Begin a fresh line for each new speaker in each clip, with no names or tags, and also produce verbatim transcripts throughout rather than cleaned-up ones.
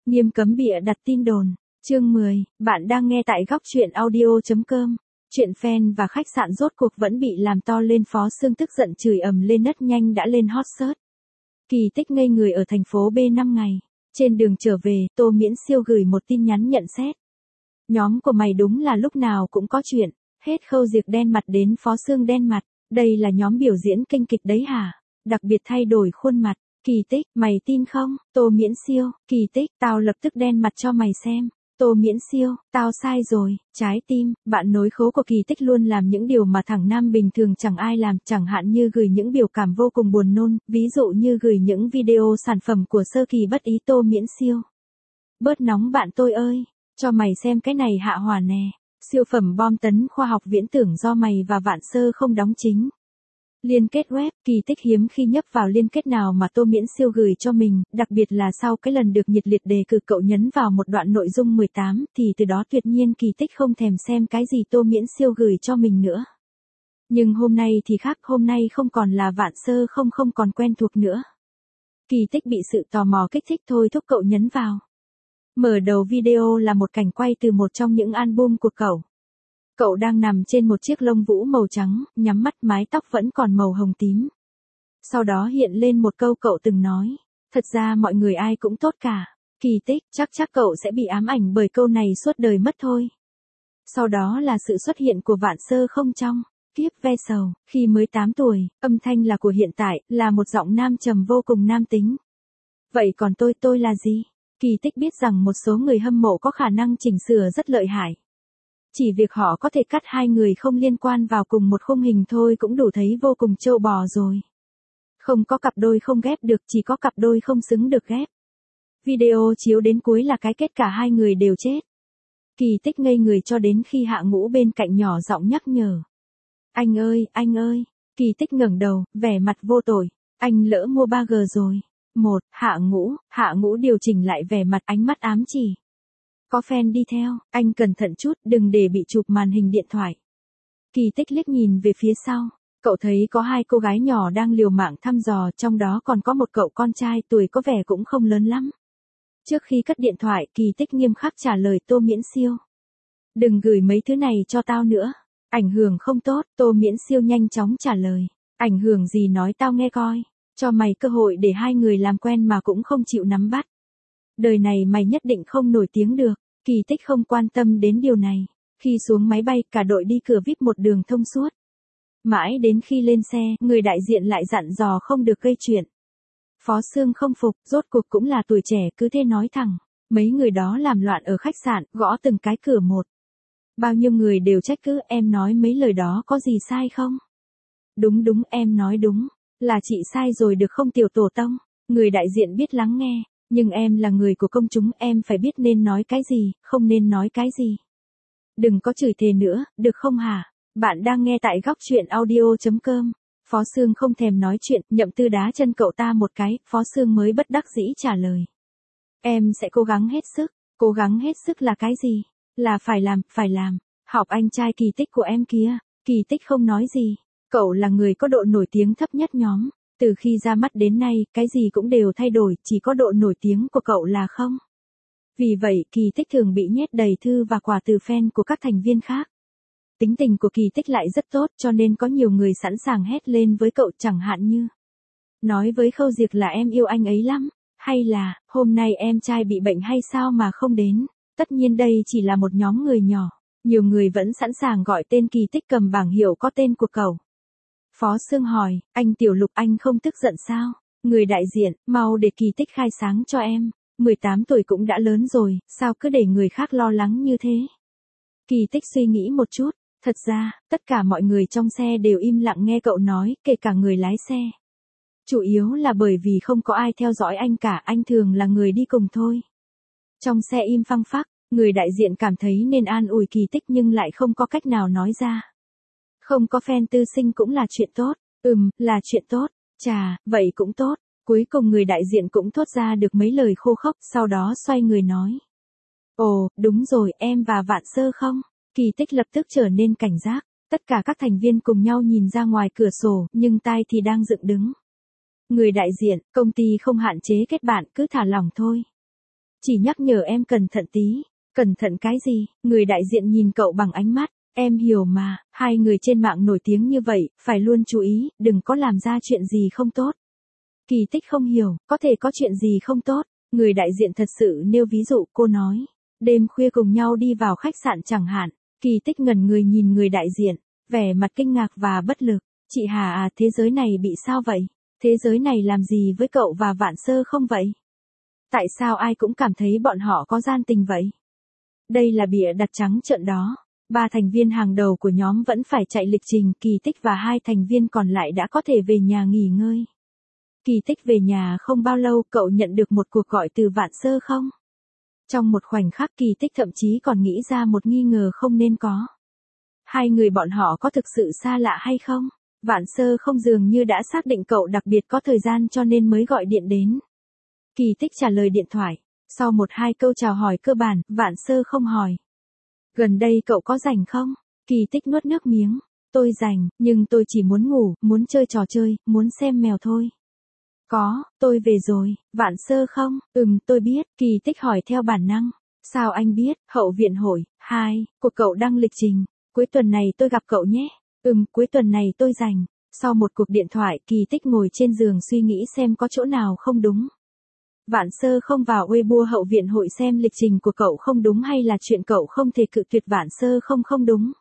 Nghiêm cấm bịa đặt tin đồn. Chương mười, bạn đang nghe tại góc truyện audio chấm com. Chuyện fan và khách sạn rốt cuộc vẫn bị làm to lên. Phó Sương tức giận chửi ầm lên nấc nhanh đã lên hot search. Kỳ Tích ngây người ở thành phố B năm ngày. Trên đường trở về, Tô Miễn Siêu gửi một tin nhắn nhận xét. Nhóm của mày đúng là lúc nào cũng có chuyện. Hết Khâu Diệc đen mặt đến Phó Sương đen mặt. Đây là nhóm biểu diễn kinh kịch đấy hả? Đặc biệt thay đổi khuôn mặt. Kỳ Tích, mày tin không? Tô Miễn Siêu, Kỳ Tích, tao lập tức đen mặt cho mày xem. Tô Miễn Siêu, tao sai rồi, trái tim, bạn nối khố của Kỳ Tích luôn làm những điều mà thằng nam bình thường chẳng ai làm, chẳng hạn như gửi những biểu cảm vô cùng buồn nôn, ví dụ như gửi những video sản phẩm của Sơ Kỳ bất ý. Tô Miễn Siêu. Bớt nóng bạn tôi ơi, cho mày xem cái này hạ hỏa nè. Siêu phẩm bom tấn khoa học viễn tưởng do mày và Vạn Sơ không đóng chính. Liên kết web, Kỳ Tích hiếm khi nhấp vào liên kết nào mà Tô Miễn Siêu gửi cho mình, đặc biệt là sau cái lần được nhiệt liệt đề cử cậu nhấn vào một đoạn nội dung mười tám, thì từ đó tuyệt nhiên Kỳ Tích không thèm xem cái gì Tô Miễn Siêu gửi cho mình nữa. Nhưng hôm nay thì khác, hôm nay không còn là Vạn Sơ không không còn quen thuộc nữa. Kỳ Tích bị sự tò mò kích thích thôi thúc cậu nhấn vào. Mở đầu video là một cảnh quay từ một trong những album của cậu. Cậu đang nằm trên một chiếc lông vũ màu trắng, nhắm mắt, mái tóc vẫn còn màu hồng tím. Sau đó hiện lên một câu cậu từng nói, thật ra mọi người ai cũng tốt cả. Kỳ Tích, chắc chắc cậu sẽ bị ám ảnh bởi câu này suốt đời mất thôi. Sau đó là sự xuất hiện của Vạn Sơ không trong Kiếp Ve Sầu, khi mới tám tuổi, âm thanh là của hiện tại, là một giọng nam trầm vô cùng nam tính. Vậy còn tôi, tôi là gì? Kỳ Tích biết rằng một số người hâm mộ có khả năng chỉnh sửa rất lợi hại. Chỉ việc họ có thể cắt hai người không liên quan vào cùng một khung hình thôi cũng đủ thấy vô cùng trâu bò rồi. Không có cặp đôi không ghép được, chỉ có cặp đôi không xứng được ghép. Video chiếu đến cuối là cái kết cả hai người đều chết. Kỳ Tích ngây người cho đến khi Hạ Ngũ bên cạnh nhỏ giọng nhắc nhở. Anh ơi, anh ơi. Kỳ Tích ngẩng đầu, vẻ mặt vô tội. Anh lỡ mua ba G rồi. Một, Hạ Ngũ, Hạ Ngũ điều chỉnh lại vẻ mặt, ánh mắt ám chỉ. Có fan đi theo, anh cẩn thận chút, đừng để bị chụp màn hình điện thoại. Kỳ Tích liếc nhìn về phía sau, cậu thấy có hai cô gái nhỏ đang liều mạng thăm dò, trong đó còn có một cậu con trai tuổi có vẻ cũng không lớn lắm. Trước khi cất điện thoại, Kỳ Tích nghiêm khắc trả lời Tô Miễn Siêu. Đừng gửi mấy thứ này cho tao nữa, ảnh hưởng không tốt. Tô Miễn Siêu nhanh chóng trả lời. Ảnh hưởng gì nói tao nghe coi, cho mày cơ hội để hai người làm quen mà cũng không chịu nắm bắt. Đời này mày nhất định không nổi tiếng được. Kỳ Tích không quan tâm đến điều này. Khi xuống máy bay, cả đội đi cửa vi ai pi một đường thông suốt. Mãi đến khi lên xe, người đại diện lại dặn dò không được gây chuyện. Phó Sương không phục, rốt cuộc cũng là tuổi trẻ cứ thế nói thẳng. Mấy người đó làm loạn ở khách sạn, gõ từng cái cửa một. Bao nhiêu người đều trách cứ, em nói mấy lời đó có gì sai không? Đúng đúng, em nói đúng. Là chị sai rồi được không tiểu tổ tông? Người đại diện biết lắng nghe. Nhưng em là người của công chúng, em phải biết nên nói cái gì, không nên nói cái gì. Đừng có chửi thề nữa, được không hả? Bạn đang nghe tại góc truyện audio chấm com. Phó Sương không thèm nói chuyện, Nhậm Tư đá chân cậu ta một cái, Phó Sương mới bất đắc dĩ trả lời. Em sẽ cố gắng hết sức. Cố gắng hết sức là cái gì? Là phải làm, phải làm. Học anh trai Kỳ Tích của em kia. Kỳ Tích không nói gì. Cậu là người có độ nổi tiếng thấp nhất nhóm. Từ khi ra mắt đến nay, cái gì cũng đều thay đổi, chỉ có độ nổi tiếng của cậu là không. Vì vậy, Kỳ Tích thường bị nhét đầy thư và quà từ fan của các thành viên khác. Tính tình của Kỳ Tích lại rất tốt, cho nên có nhiều người sẵn sàng hét lên với cậu, chẳng hạn như nói với Khâu Diệc là em yêu anh ấy lắm, hay là hôm nay em trai bị bệnh hay sao mà không đến. Tất nhiên đây chỉ là một nhóm người nhỏ, nhiều người vẫn sẵn sàng gọi tên Kỳ Tích cầm bảng hiệu có tên của cậu. Phó Sương hỏi, anh Tiểu Lục anh không tức giận sao? Người đại diện, mau để Kỳ Tích khai sáng cho em. mười tám tuổi cũng đã lớn rồi, sao cứ để người khác lo lắng như thế? Kỳ Tích suy nghĩ một chút, thật ra, tất cả mọi người trong xe đều im lặng nghe cậu nói, kể cả người lái xe. Chủ yếu là bởi vì không có ai theo dõi anh cả, anh thường là người đi cùng thôi. Trong xe im phăng phắc, người đại diện cảm thấy nên an ủi Kỳ Tích nhưng lại không có cách nào nói ra. Không có fan tư sinh cũng là chuyện tốt. Ừm, là chuyện tốt. Chà, vậy cũng tốt. Cuối cùng người đại diện cũng thốt ra được mấy lời khô khốc, sau đó xoay người nói. Ồ, đúng rồi, em và Vạn Sơ không? Kỳ Tích lập tức trở nên cảnh giác. Tất cả các thành viên cùng nhau nhìn ra ngoài cửa sổ, nhưng tai thì đang dựng đứng. Người đại diện, công ty không hạn chế kết bạn, cứ thả lỏng thôi. Chỉ nhắc nhở em cẩn thận tí. Cẩn thận cái gì? Người đại diện nhìn cậu bằng ánh mắt. Em hiểu mà, hai người trên mạng nổi tiếng như vậy, phải luôn chú ý, đừng có làm ra chuyện gì không tốt. Kỳ Tích không hiểu, có thể có chuyện gì không tốt. Người đại diện thật sự nêu ví dụ, cô nói. Đêm khuya cùng nhau đi vào khách sạn chẳng hạn. Kỳ Tích ngẩn người nhìn người đại diện, vẻ mặt kinh ngạc và bất lực. Chị Hà à, thế giới này bị sao vậy? Thế giới này làm gì với cậu và Vạn Sơ không vậy? Tại sao ai cũng cảm thấy bọn họ có gian tình vậy? Đây là bịa đặt trắng trợn đó. Ba thành viên hàng đầu của nhóm vẫn phải chạy lịch trình, Kỳ Tích và hai thành viên còn lại đã có thể về nhà nghỉ ngơi. Kỳ Tích về nhà không bao lâu, cậu nhận được một cuộc gọi từ Vạn Sơ không? Trong một khoảnh khắc, Kỳ Tích thậm chí còn nghĩ ra một nghi ngờ không nên có. Hai người bọn họ có thực sự xa lạ hay không? Vạn Sơ không dường như đã xác định cậu đặc biệt có thời gian cho nên mới gọi điện đến. Kỳ Tích trả lời điện thoại. Sau một hai câu chào hỏi cơ bản, Vạn Sơ không hỏi. Gần đây cậu có rảnh không? Kỳ Tích nuốt nước miếng. Tôi rảnh, nhưng tôi chỉ muốn ngủ, muốn chơi trò chơi, muốn xem mèo thôi. Có, tôi về rồi. Vạn Sơ không? Ừm, tôi biết. Kỳ Tích hỏi theo bản năng. Sao anh biết? Hậu viện hội. Hai, của cậu đăng lịch trình. Cuối tuần này tôi gặp cậu nhé. Ừm, cuối tuần này tôi rảnh. Sau một cuộc điện thoại, Kỳ Tích ngồi trên giường suy nghĩ xem có chỗ nào không đúng. Vạn Sơ không vào Weibo hậu viện hội xem lịch trình của cậu không đúng hay là chuyện cậu không thể cự tuyệt Vạn Sơ không không đúng.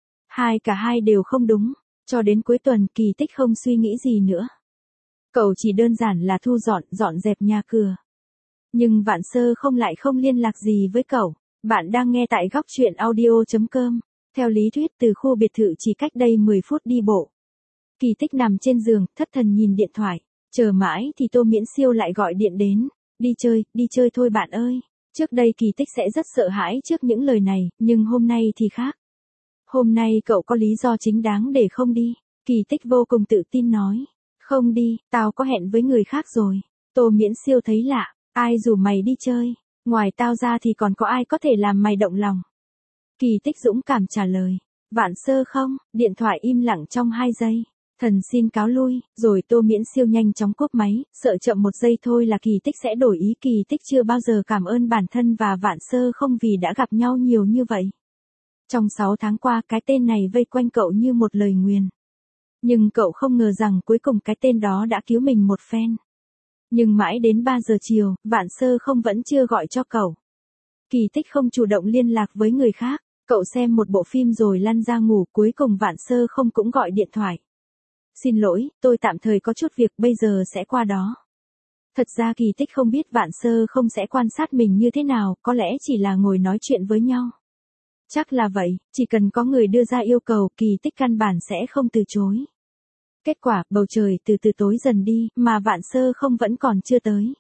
Hai cả hai đều không đúng. Cho đến cuối tuần, Kỳ Tích không suy nghĩ gì nữa. Cậu chỉ đơn giản là thu dọn, dọn dẹp nhà cửa. Nhưng Vạn Sơ không lại không liên lạc gì với cậu. Bạn đang nghe tại góc truyện audio chấm com. Theo lý thuyết từ khu biệt thự chỉ cách đây mười phút đi bộ. Kỳ Tích nằm trên giường, thất thần nhìn điện thoại. Chờ mãi thì Tô Miễn Siêu lại gọi điện đến. Đi chơi, đi chơi thôi bạn ơi. Trước đây Kỳ Tích sẽ rất sợ hãi trước những lời này, nhưng hôm nay thì khác. Hôm nay cậu có lý do chính đáng để không đi. Kỳ Tích vô cùng tự tin nói. Không đi, tao có hẹn với người khác rồi. Tô Miễn Siêu thấy lạ. Ai rủ mày đi chơi? Ngoài tao ra thì còn có ai có thể làm mày động lòng? Kỳ Tích dũng cảm trả lời. Vạn Sơ không? Điện thoại im lặng trong hai giây. Thần xin cáo lui, rồi Tô Miễn Siêu nhanh chóng cúp máy, sợ chậm một giây thôi là Kỳ Tích sẽ đổi ý. Kỳ Tích chưa bao giờ cảm ơn bản thân và Vạn Sơ không vì đã gặp nhau nhiều như vậy. Trong sáu tháng qua cái tên này vây quanh cậu như một lời nguyền. Nhưng cậu không ngờ rằng cuối cùng cái tên đó đã cứu mình một phen. Nhưng mãi đến ba giờ chiều, Vạn Sơ không vẫn chưa gọi cho cậu. Kỳ Tích không chủ động liên lạc với người khác, cậu xem một bộ phim rồi lăn ra ngủ, cuối cùng Vạn Sơ không cũng gọi điện thoại. Xin lỗi, tôi tạm thời có chút việc, bây giờ sẽ qua đó. Thật ra Kỳ Tích không biết Vạn Sơ không sẽ quan sát mình như thế nào, có lẽ chỉ là ngồi nói chuyện với nhau. Chắc là vậy, chỉ cần có người đưa ra yêu cầu, Kỳ Tích căn bản sẽ không từ chối. Kết quả, bầu trời từ từ tối dần đi, mà Vạn Sơ không vẫn còn chưa tới.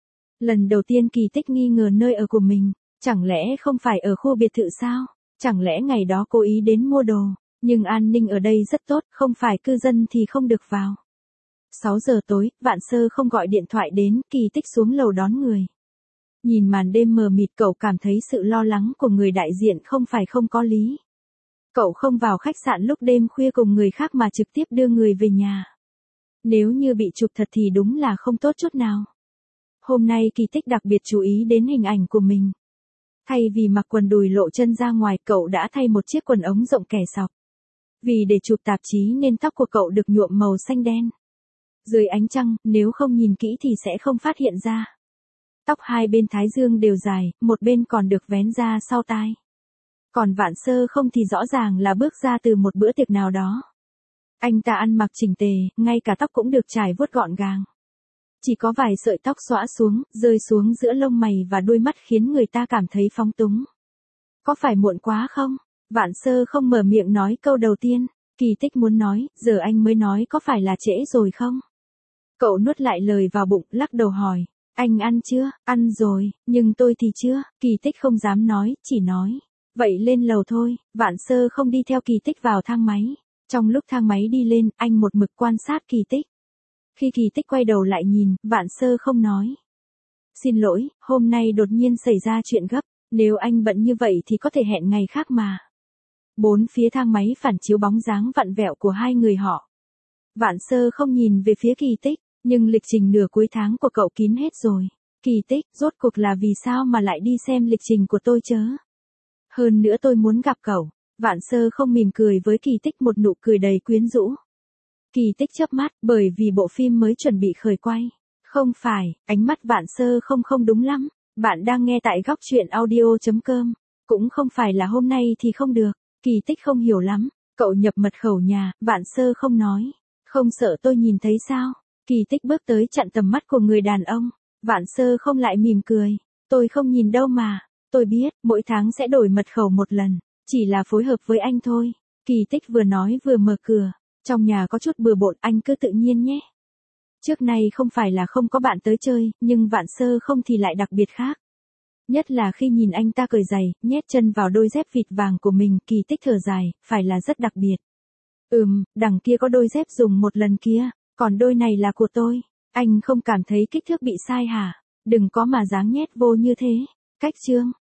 Lần đầu tiên Kỳ Tích nghi ngờ nơi ở của mình, chẳng lẽ không phải ở khu biệt thự sao? Chẳng lẽ ngày đó cố ý đến mua đồ? Nhưng an ninh ở đây rất tốt, không phải cư dân thì không được vào. sáu giờ tối, Vạn Sơ không gọi điện thoại đến, Kỳ Tích xuống lầu đón người. Nhìn màn đêm mờ mịt, cậu cảm thấy sự lo lắng của người đại diện không phải không có lý. Cậu không vào khách sạn lúc đêm khuya cùng người khác mà trực tiếp đưa người về nhà. Nếu như bị chụp thật thì đúng là không tốt chút nào. Hôm nay Kỳ Tích đặc biệt chú ý đến hình ảnh của mình. Thay vì mặc quần đùi lộ chân ra ngoài, cậu đã thay một chiếc quần ống rộng kẻ sọc. Vì để chụp tạp chí nên tóc của cậu được nhuộm màu xanh đen. Dưới ánh trăng, nếu không nhìn kỹ thì sẽ không phát hiện ra. Tóc hai bên thái dương đều dài, một bên còn được vén ra sau tai. Còn Vạn Sơ không thì rõ ràng là bước ra từ một bữa tiệc nào đó. Anh ta ăn mặc chỉnh tề, ngay cả tóc cũng được trải vuốt gọn gàng. Chỉ có vài sợi tóc xõa xuống, rơi xuống giữa lông mày và đôi mắt khiến người ta cảm thấy phóng túng. Có phải muộn quá không? Vạn Sơ không mở miệng nói câu đầu tiên. Kỳ Tích muốn nói, giờ anh mới nói có phải là trễ rồi không? Cậu nuốt lại lời vào bụng, lắc đầu hỏi. Anh ăn chưa? Ăn rồi, nhưng tôi thì chưa. Kỳ Tích không dám nói, chỉ nói. Vậy lên lầu thôi. Vạn Sơ không đi theo Kỳ Tích vào thang máy. Trong lúc thang máy đi lên, anh một mực quan sát Kỳ Tích. Khi Kỳ Tích quay đầu lại nhìn, Vạn Sơ không nói. Xin lỗi, hôm nay đột nhiên xảy ra chuyện gấp. Nếu anh bận như vậy thì có thể hẹn ngày khác mà. Bốn phía thang máy phản chiếu bóng dáng vặn vẹo của hai người họ. Vạn Sơ không nhìn về phía Kỳ Tích, nhưng lịch trình nửa cuối tháng của cậu kín hết rồi. Kỳ Tích, rốt cuộc là vì sao mà lại đi xem lịch trình của tôi chớ? Hơn nữa tôi muốn gặp cậu. Vạn Sơ không mỉm cười với Kỳ Tích một nụ cười đầy quyến rũ. Kỳ Tích chớp mắt, bởi vì bộ phim mới chuẩn bị khởi quay. Không phải, ánh mắt Vạn Sơ không không đúng lắm. Bạn đang nghe tại góc truyện audio.com. Cũng không phải là hôm nay thì không được. Kỳ Tích không hiểu lắm. Cậu nhập mật khẩu nhà, Vạn Sơ không nói. Không sợ tôi nhìn thấy sao? Kỳ Tích bước tới chặn tầm mắt của người đàn ông. Vạn Sơ không lại mỉm cười. Tôi không nhìn đâu mà. Tôi biết, mỗi tháng sẽ đổi mật khẩu một lần. Chỉ là phối hợp với anh thôi. Kỳ Tích vừa nói vừa mở cửa. Trong nhà có chút bừa bộn, anh cứ tự nhiên nhé. Trước nay không phải là không có bạn tới chơi, nhưng Vạn Sơ không thì lại đặc biệt khác. Nhất là khi nhìn anh ta cởi giày, nhét chân vào đôi dép vịt vàng của mình, Kỳ Tích thở dài, phải là rất đặc biệt. Ừm, đằng kia có đôi dép dùng một lần kia, còn đôi này là của tôi. Anh không cảm thấy kích thước bị sai hả? Đừng có mà dáng nhét vô như thế. Cách chương.